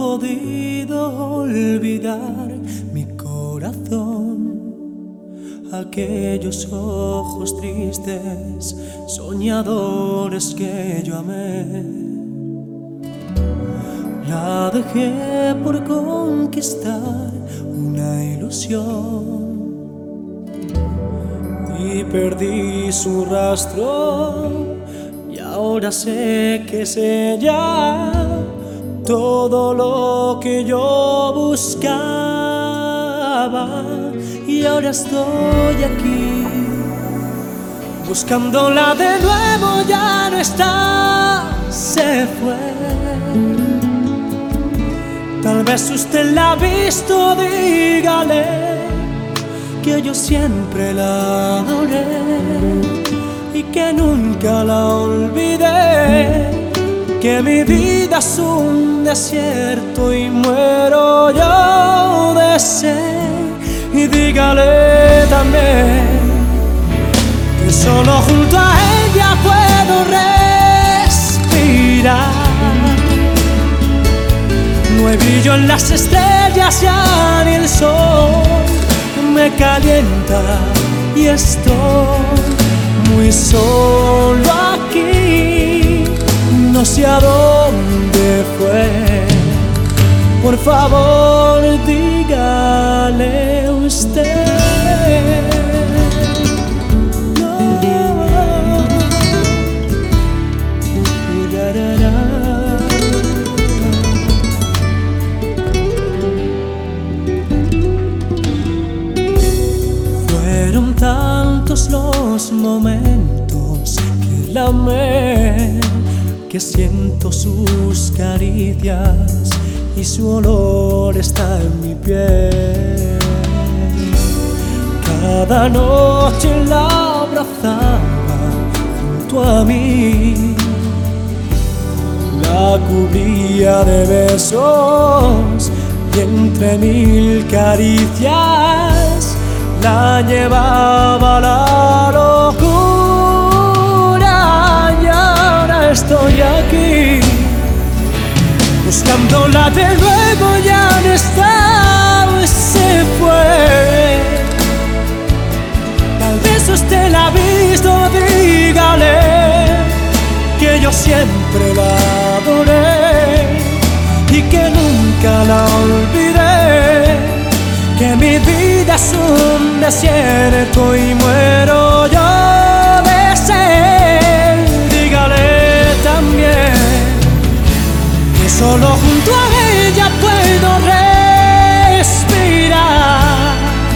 podido olvidar mi corazón, aquellos ojos tristes, soñadores que yo amé. La dejé por conquistar una ilusión y perdí su rastro, y ahora sé que es ella todo lo que yo buscaba. Y ahora estoy aquí buscándola de nuevo, ya no está, se fue. Tal vez usted la ha visto, dígale que yo siempre la adoré y que nunca la olvidé, que mi vida es un desierto y muero yo de sed. Y dígale también que solo junto a ella puedo respirar. No hay brillo en las estrellas, ya ni el sol me calienta, y estoy muy solo aquí. No sé a dónde fue, por favor dígale usted. No. Fueron tantos los momentos que la amé, que siento sus caricias y su olor está en mi piel. Cada noche la abrazaba junto a mí, la cubría de besos y entre mil caricias la llevaba a la locura. Y ahora estoy aquí buscándola de nuevo, ya no está, se fue. Tal vez usted la ha visto, dígale que yo siempre la adoré y que nunca la olvidé, que mi vida es un desierto y muero yo de sed. Dígale también que solo junto a ella puedo respirar.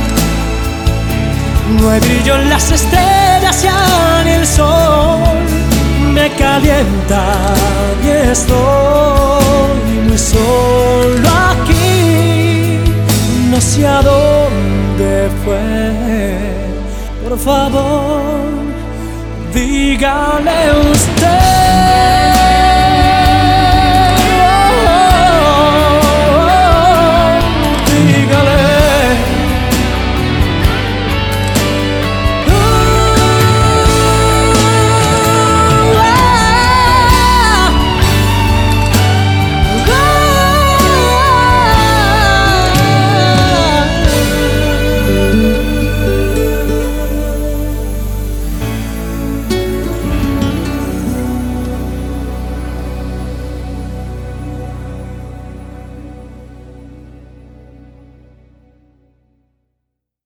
No hay brillo en las estrellas, ya ni el sol me calienta, y estoy muy solo aquí. No sé a dónde fue, por favor dígale usted.